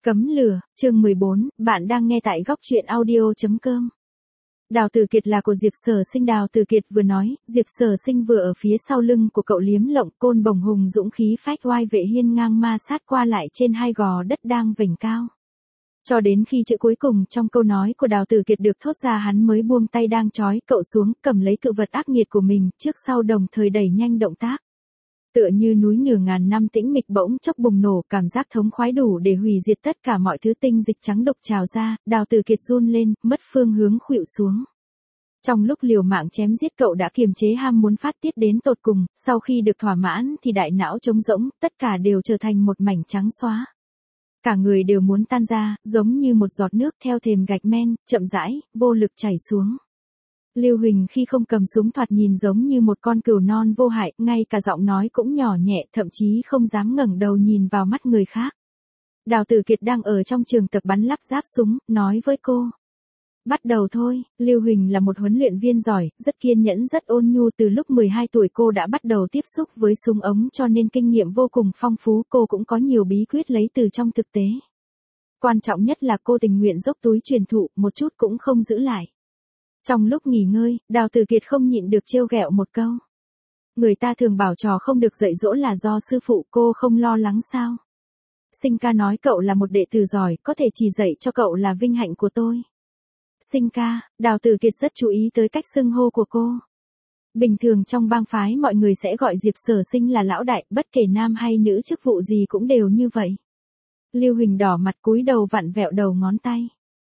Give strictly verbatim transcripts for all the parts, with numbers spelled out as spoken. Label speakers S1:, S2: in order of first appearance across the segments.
S1: Cấm lửa, chương mười bốn, bạn đang nghe tại góc truyện audio.com. Đào Tử Kiệt là của Diệp Sở Sinh. Đào Tử Kiệt vừa nói, Diệp Sở Sinh vừa ở phía sau lưng của cậu liếm lộng, côn bồng hùng dũng khí phách oai vệ hiên ngang ma sát qua lại trên hai gò đất đang vểnh cao. Cho đến khi chữ cuối cùng trong câu nói của Đào Tử Kiệt được thốt ra, hắn mới buông tay đang trói cậu xuống, cầm lấy cự vật ác nghiệt của mình, trước sau đồng thời đẩy nhanh động tác. Tựa như núi nửa ngàn năm tĩnh mịch bỗng chốc bùng nổ, cảm giác thống khoái đủ để hủy diệt tất cả mọi thứ, tinh dịch trắng độc trào ra, Đào Tử Kiệt run lên, mất phương hướng khuỵu xuống. Trong lúc liều mạng chém giết, cậu đã kiềm chế ham muốn phát tiết đến tột cùng, sau khi được thỏa mãn thì đại não trống rỗng, tất cả đều trở thành một mảnh trắng xóa. Cả người đều muốn tan ra, giống như một giọt nước theo thềm gạch men, chậm rãi, vô lực chảy xuống. Lưu Huỳnh khi không cầm súng thoạt nhìn giống như một con cừu non vô hại, ngay cả giọng nói cũng nhỏ nhẹ, thậm chí không dám ngẩng đầu nhìn vào mắt người khác. Đào Tử Kiệt đang ở trong trường tập bắn lắp ráp súng, nói với cô. Bắt đầu thôi. Lưu Huỳnh là một huấn luyện viên giỏi, rất kiên nhẫn, rất ôn nhu. Từ lúc mười hai tuổi cô đã bắt đầu tiếp xúc với súng ống, cho nên kinh nghiệm vô cùng phong phú. Cô cũng có nhiều bí quyết lấy từ trong thực tế. Quan trọng nhất là cô tình nguyện dốc túi truyền thụ, một chút cũng không giữ lại. Trong lúc nghỉ ngơi, Đào Tử Kiệt không nhịn được trêu ghẹo một câu. Người ta thường bảo trò không được dạy dỗ là do sư phụ, cô không lo lắng sao? Sinh ca nói cậu là một đệ tử giỏi, có thể chỉ dạy cho cậu là vinh hạnh của tôi. Sinh ca, Đào Tử Kiệt rất chú ý tới cách xưng hô của cô. Bình thường trong bang phái mọi người sẽ gọi Diệp Sở Sinh là lão đại, bất kể nam hay nữ chức vụ gì cũng đều như vậy. Lưu Huỳnh đỏ mặt cúi đầu vặn vẹo đầu ngón tay.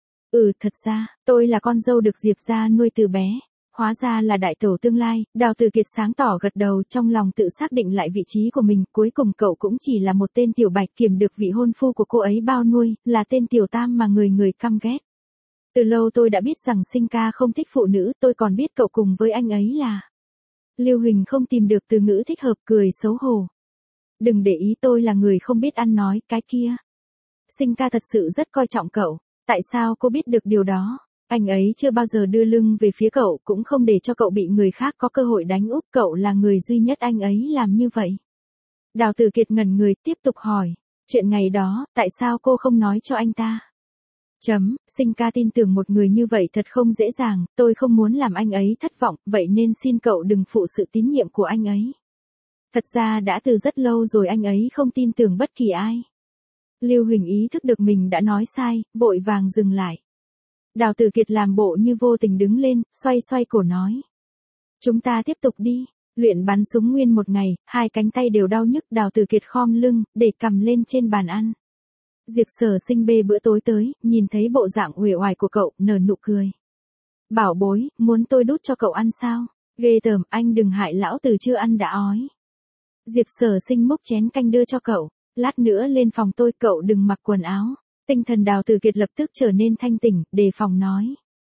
S1: Ừ, thật ra, tôi là con dâu được Diệp gia nuôi từ bé. Hóa ra là đại tổ tương lai. Đào Tử Kiệt sáng tỏ gật đầu, trong lòng tự xác định lại vị trí của mình. Cuối cùng cậu cũng chỉ là một tên tiểu bạch kiểm được vị hôn phu của cô ấy bao nuôi, là tên tiểu tam mà người người căm ghét. Từ lâu tôi đã biết rằng Sinh ca không thích phụ nữ, tôi còn biết cậu cùng với anh ấy là... Lưu Huỳnh không tìm được từ ngữ thích hợp, cười xấu hổ. Đừng để ý, tôi là người không biết ăn nói, cái kia. Sinh ca thật sự rất coi trọng cậu. Tại sao cô biết được điều đó? Anh ấy chưa bao giờ đưa lưng về phía cậu, cũng không để cho cậu bị người khác có cơ hội đánh úp, cậu là người duy nhất anh ấy làm như vậy. Đào Tử Kiệt ngẩn người, tiếp tục hỏi. Chuyện ngày đó, tại sao cô không nói cho anh ta? Chấm, Sinh ca tin tưởng một người như vậy thật không dễ dàng, tôi không muốn làm anh ấy thất vọng, vậy nên xin cậu đừng phụ sự tín nhiệm của anh ấy. Thật ra đã từ rất lâu rồi anh ấy không tin tưởng bất kỳ ai. Lưu Huỳnh ý thức được mình đã nói sai, vội vàng dừng lại. Đào Tử Kiệt làm bộ như vô tình đứng lên, xoay xoay cổ nói. Chúng ta tiếp tục đi. Luyện bắn súng nguyên một ngày, hai cánh tay đều đau nhức. Đào Tử Kiệt khom lưng, để cầm lên trên bàn ăn. Diệp Sở Sinh bê bữa tối tới, nhìn thấy bộ dạng uể oải của cậu, nở nụ cười. Bảo bối, muốn tôi đút cho cậu ăn sao? Ghê tởm, anh đừng hại lão tử, chưa ăn đã ói. Diệp Sở Sinh múc chén canh đưa cho cậu. Lát nữa lên phòng tôi, cậu đừng mặc quần áo. Tinh thần Đào Tử Kiệt lập tức trở nên thanh tỉnh, đề phòng nói.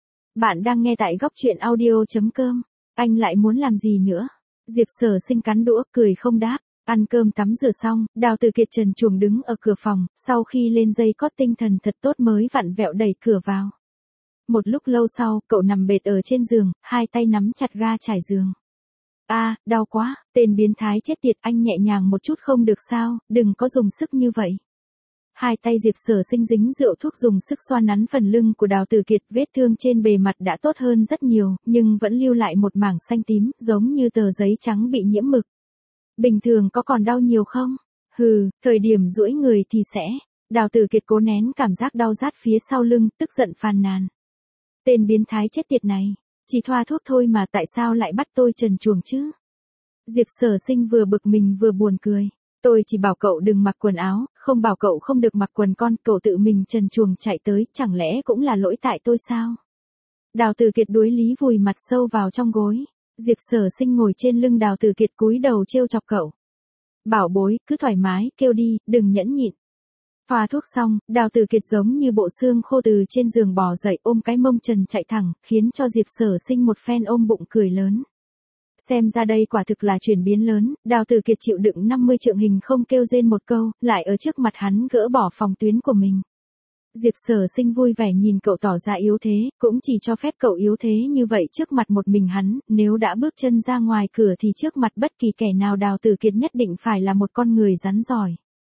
S1: Bạn đang nghe tại góc truyện audio.com. Anh lại muốn làm gì nữa? Diệp Sở Sinh cắn đũa, cười không đáp. Ăn cơm tắm rửa xong, Đào Tử Kiệt trần truồng đứng ở cửa phòng, sau khi lên dây cót tinh thần thật tốt mới vặn vẹo đẩy cửa vào. Một lúc lâu sau, cậu nằm bệt ở trên giường, hai tay nắm chặt ga trải giường. A, à, đau quá, tên biến thái chết tiệt, anh nhẹ nhàng một chút không được sao, đừng có dùng sức như vậy. Hai tay Diệp Sở Sinh dính rượu thuốc dùng sức xoa nắn phần lưng của Đào Tử Kiệt, vết thương trên bề mặt đã tốt hơn rất nhiều, nhưng vẫn lưu lại một mảng xanh tím, giống như tờ giấy trắng bị nhiễm mực. Bình thường có còn đau nhiều không? Hừ, thời điểm duỗi người thì sẽ. Đào Tử Kiệt cố nén cảm giác đau rát phía sau lưng, tức giận phàn nàn. Tên biến thái chết tiệt này, chỉ thoa thuốc thôi mà tại sao lại bắt tôi trần truồng chứ? Diệp Sở Sinh vừa bực mình vừa buồn cười. Tôi chỉ bảo cậu đừng mặc quần áo, không bảo cậu không được mặc quần con, cậu tự mình trần truồng chạy tới, chẳng lẽ cũng là lỗi tại tôi sao? Đào Tử Kiệt đuối lý vùi mặt sâu vào trong gối. Diệp Sở Sinh ngồi trên lưng Đào Tử Kiệt cúi đầu trêu chọc cậu. Bảo bối, cứ thoải mái, kêu đi, đừng nhẫn nhịn. Thoa thuốc xong, Đào Tử Kiệt giống như bộ xương khô từ trên giường bò dậy, ôm cái mông trần chạy thẳng, khiến cho Diệp Sở Sinh một phen ôm bụng cười lớn. Xem ra đây quả thực là chuyển biến lớn, Đào Tử Kiệt chịu đựng năm mươi trượng hình không kêu rên một câu, lại ở trước mặt hắn gỡ bỏ phòng tuyến của mình. Diệp Sở Sinh vui vẻ nhìn cậu tỏ ra yếu thế, cũng chỉ cho phép cậu yếu thế như vậy trước mặt một mình hắn, nếu đã bước chân ra ngoài cửa thì trước mặt bất kỳ kẻ nào Đào Tử Kiệt nhất định phải là một con người rắn giỏi.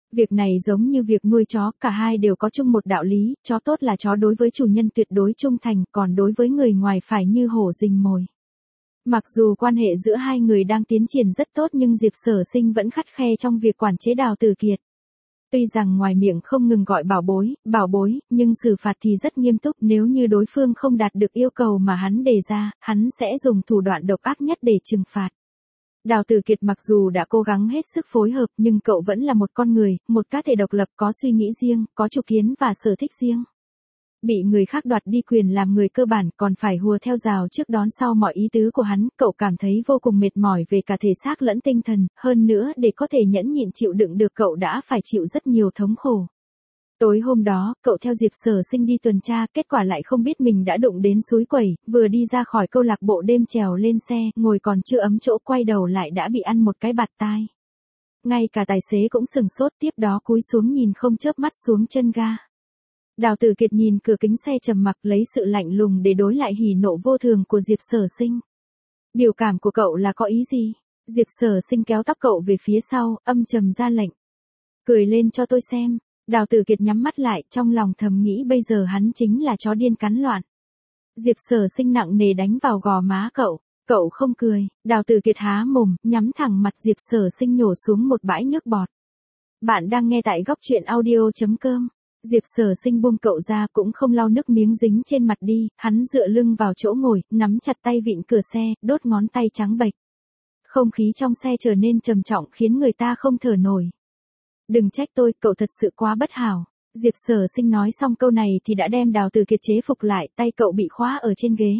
S1: Việc này giống như việc nuôi chó, cả hai đều có chung một đạo lý, chó tốt là chó đối với chủ nhân tuyệt đối trung thành, còn đối với người ngoài phải như hổ rình mồi. Mặc dù quan hệ giữa hai người đang tiến triển rất tốt nhưng Diệp Sở Sinh vẫn khắt khe trong việc quản chế Đào Tử Kiệt. Tuy rằng ngoài miệng không ngừng gọi bảo bối, bảo bối, nhưng xử phạt thì rất nghiêm túc, nếu như đối phương không đạt được yêu cầu mà hắn đề ra, hắn sẽ dùng thủ đoạn độc ác nhất để trừng phạt. Đào Tử Kiệt mặc dù đã cố gắng hết sức phối hợp nhưng cậu vẫn là một con người, một cá thể độc lập có suy nghĩ riêng, có chủ kiến và sở thích riêng. Bị người khác đoạt đi quyền làm người cơ bản còn phải hùa theo rào trước đón sau mọi ý tứ của hắn, cậu cảm thấy vô cùng mệt mỏi về cả thể xác lẫn tinh thần, hơn nữa để có thể nhẫn nhịn chịu đựng được cậu đã phải chịu rất nhiều thống khổ. Tối hôm đó, cậu theo Diệp Sở Sinh đi tuần tra, kết quả lại không biết mình đã đụng đến suối quẩy, vừa đi ra khỏi câu lạc bộ đêm trèo lên xe, ngồi còn chưa ấm chỗ quay đầu lại đã bị ăn một cái bạt tai. Ngay cả tài xế cũng sừng sốt, tiếp đó cúi xuống nhìn không chớp mắt xuống chân ga. Đào Tử Kiệt nhìn cửa kính xe trầm mặc lấy sự lạnh lùng để đối lại hỉ nộ vô thường của Diệp Sở Sinh. Biểu cảm của cậu là có ý gì? Diệp Sở Sinh kéo tóc cậu về phía sau, âm trầm ra lệnh. Cười lên cho tôi xem. Đào Tử Kiệt nhắm mắt lại, trong lòng thầm nghĩ bây giờ hắn chính là chó điên cắn loạn. Diệp Sở Sinh nặng nề đánh vào gò má cậu. Cậu không cười. Đào Tử Kiệt há mồm, nhắm thẳng mặt Diệp Sở Sinh nhổ xuống một bãi nước bọt. Bạn đang nghe tại góc truyện audio chấm com. Diệp Sở Sinh buông cậu ra cũng không lau nước miếng dính trên mặt đi, hắn dựa lưng vào chỗ ngồi, nắm chặt tay vịn cửa xe, đốt ngón tay trắng bệch. Không khí trong xe trở nên trầm trọng khiến người ta không thở nổi. Đừng trách tôi, cậu thật sự quá bất hảo. Diệp Sở Sinh nói xong câu này thì đã đem Đào Tử Kiệt chế phục lại, tay cậu bị khóa ở trên ghế.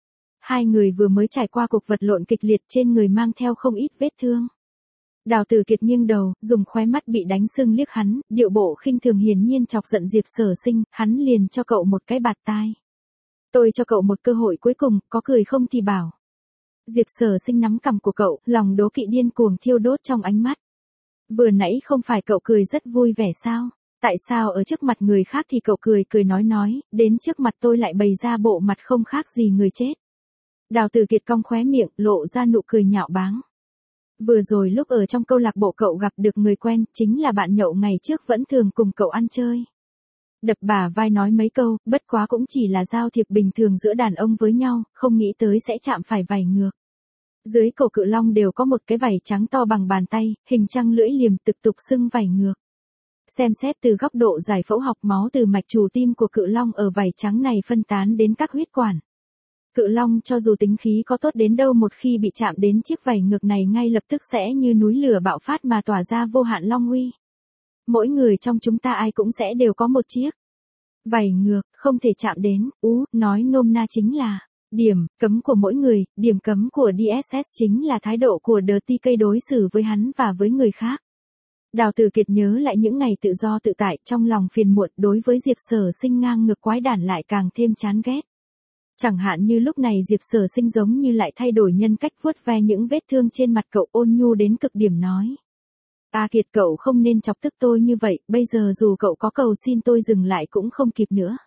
S1: Hai người vừa mới trải qua cuộc vật lộn kịch liệt, trên người mang theo không ít vết thương. Đào Tử Kiệt nghiêng đầu, dùng khóe mắt bị đánh sưng liếc hắn, điệu bộ khinh thường hiển nhiên chọc giận Diệp Sở Sinh, hắn liền cho cậu một cái bạt tai. Tôi cho cậu một cơ hội cuối cùng, có cười không thì bảo. Diệp Sở Sinh nắm cằm của cậu, lòng đố kỵ điên cuồng thiêu đốt trong ánh mắt. Vừa nãy không phải cậu cười rất vui vẻ sao? Tại sao ở trước mặt người khác thì cậu cười cười nói nói, đến trước mặt tôi lại bày ra bộ mặt không khác gì người chết. Đào Tử Kiệt cong khóe miệng, lộ ra nụ cười nhạo báng. Vừa rồi lúc ở trong câu lạc bộ cậu gặp được người quen, chính là bạn nhậu ngày trước vẫn thường cùng cậu ăn chơi. Đập bả vai nói mấy câu, bất quá cũng chỉ là giao thiệp bình thường giữa đàn ông với nhau, không nghĩ tới sẽ chạm phải vảy ngược. Dưới cổ cự long đều có một cái vảy trắng to bằng bàn tay, hình trăng lưỡi liềm thực tục xưng vảy ngược. Xem xét từ góc độ giải phẫu học, máu từ mạch trù tim của cự long ở vảy trắng này phân tán đến các huyết quản. Cự long cho dù tính khí có tốt đến đâu một khi bị chạm đến chiếc vảy ngược này ngay lập tức sẽ như núi lửa bạo phát mà tỏa ra vô hạn long uy. Mỗi người trong chúng ta ai cũng sẽ đều có một chiếc vảy ngược, không thể chạm đến, ú, nói nôm na chính là điểm cấm của mỗi người, điểm cấm của đê ét ét chính là thái độ của đê tê ca đối xử với hắn và với người khác. Đào Tử Kiệt nhớ lại những ngày tự do tự tại, trong lòng phiền muộn, đối với Diệp Sở Sinh ngang ngược quái đản lại càng thêm chán ghét. Chẳng hạn như lúc này Diệp Sở Sinh giống như lại thay đổi nhân cách, vuốt ve những vết thương trên mặt cậu, ôn nhu đến cực điểm nói. Ta Kiệt, cậu không nên chọc tức tôi như vậy, bây giờ dù cậu có cầu xin tôi dừng lại cũng không kịp nữa.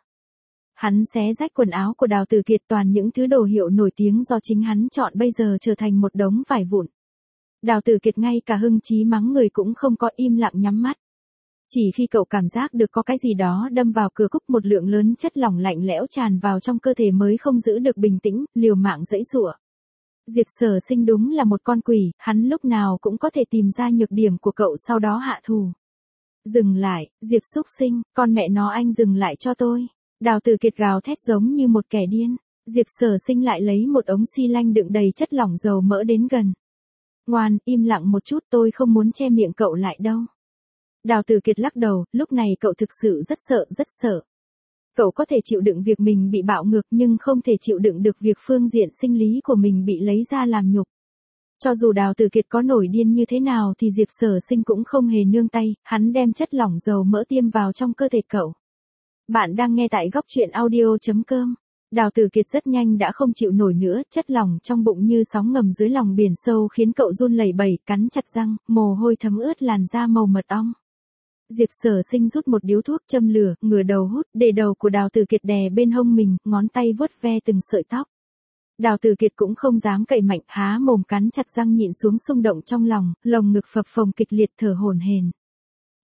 S1: Hắn xé rách quần áo của Đào Tử Kiệt, toàn những thứ đồ hiệu nổi tiếng do chính hắn chọn bây giờ trở thành một đống vải vụn. Đào Tử Kiệt ngay cả hưng chí mắng người cũng không có, im lặng nhắm mắt. Chỉ khi cậu cảm giác được có cái gì đó đâm vào cửa cúc, một lượng lớn chất lỏng lạnh lẽo tràn vào trong cơ thể mới không giữ được bình tĩnh, liều mạng giãy giụa. Diệp Sở Sinh đúng là một con quỷ, hắn lúc nào cũng có thể tìm ra nhược điểm của cậu sau đó hạ thủ. Dừng lại, Diệp xúc sinh, con mẹ nó anh dừng lại cho tôi. Đào Tử Kiệt gào thét giống như một kẻ điên. Diệp Sở Sinh lại lấy một ống xi lanh đựng đầy chất lỏng dầu mỡ đến gần. Ngoan, im lặng một chút, tôi không muốn che miệng cậu lại đâu. Đào Tử Kiệt lắc đầu, lúc này cậu thực sự rất sợ, rất sợ. Cậu có thể chịu đựng việc mình bị bạo ngược nhưng không thể chịu đựng được việc phương diện sinh lý của mình bị lấy ra làm nhục. Cho dù Đào Tử Kiệt có nổi điên như thế nào thì Diệp Sở Sinh cũng không hề nương tay, hắn đem chất lỏng dầu mỡ tiêm vào trong cơ thể cậu. Bạn đang nghe tại góc truyện audio chấm com. Đào Tử Kiệt rất nhanh đã không chịu nổi nữa, chất lỏng trong bụng như sóng ngầm dưới lòng biển sâu khiến cậu run lẩy bẩy, cắn chặt răng, mồ hôi thấm ướt làn da màu mật ong. Diệp Sở Sinh rút một điếu thuốc châm lửa, ngửa đầu hút, để đầu của Đào Tử Kiệt đè bên hông mình, ngón tay vuốt ve từng sợi tóc. Đào Tử Kiệt cũng không dám cậy mạnh, há mồm cắn chặt răng nhịn xuống xung động trong lòng, lồng ngực phập phồng kịch liệt thở hổn hển.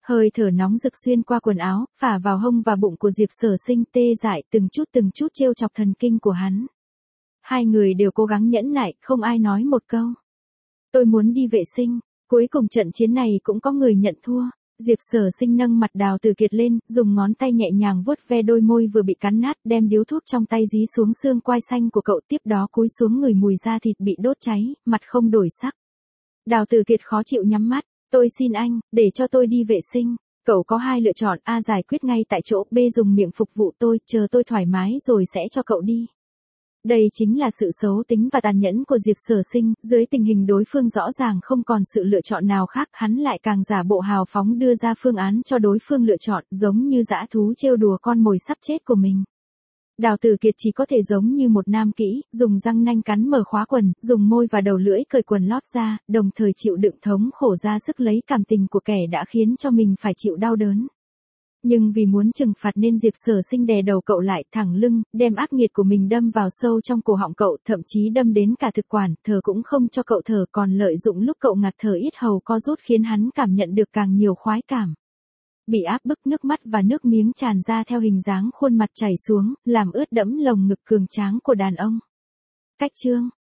S1: Hơi thở nóng rực xuyên qua quần áo, phả vào hông và bụng của Diệp Sở Sinh tê dại từng chút từng chút trêu chọc thần kinh của hắn. Hai người đều cố gắng nhẫn nại, không ai nói một câu. Tôi muốn đi vệ sinh. Cuối cùng trận chiến này cũng có người nhận thua. Diệp Sở Sinh nâng mặt Đào Tử Kiệt lên, dùng ngón tay nhẹ nhàng vuốt ve đôi môi vừa bị cắn nát, đem điếu thuốc trong tay dí xuống xương quai xanh của cậu, tiếp đó cúi xuống ngửi mùi da thịt bị đốt cháy, mặt không đổi sắc. Đào Tử Kiệt khó chịu nhắm mắt. Tôi xin anh, để cho tôi đi vệ sinh. Cậu có hai lựa chọn: A giải quyết ngay tại chỗ, B dùng miệng phục vụ tôi, chờ tôi thoải mái rồi sẽ cho cậu đi. Đây chính là sự xấu tính và tàn nhẫn của Diệp Sở Sinh, dưới tình hình đối phương rõ ràng không còn sự lựa chọn nào khác, hắn lại càng giả bộ hào phóng đưa ra phương án cho đối phương lựa chọn, giống như dã thú trêu đùa con mồi sắp chết của mình. Đào Tử Kiệt chỉ có thể giống như một nam kỹ, dùng răng nanh cắn mở khóa quần, dùng môi và đầu lưỡi cởi quần lót ra, đồng thời chịu đựng thống khổ ra sức lấy cảm tình của kẻ đã khiến cho mình phải chịu đau đớn. Nhưng vì muốn trừng phạt nên Diệp Sở Sinh đè đầu cậu lại thẳng lưng, đem ác nghiệt của mình đâm vào sâu trong cổ họng cậu, thậm chí đâm đến cả thực quản, thở cũng không cho cậu thở, còn lợi dụng lúc cậu ngạt thở yết hầu co rút khiến hắn cảm nhận được càng nhiều khoái cảm. Bị áp bức, nước mắt và nước miếng tràn ra theo hình dáng khuôn mặt chảy xuống, làm ướt đẫm lồng ngực cường tráng của đàn ông. Cách chương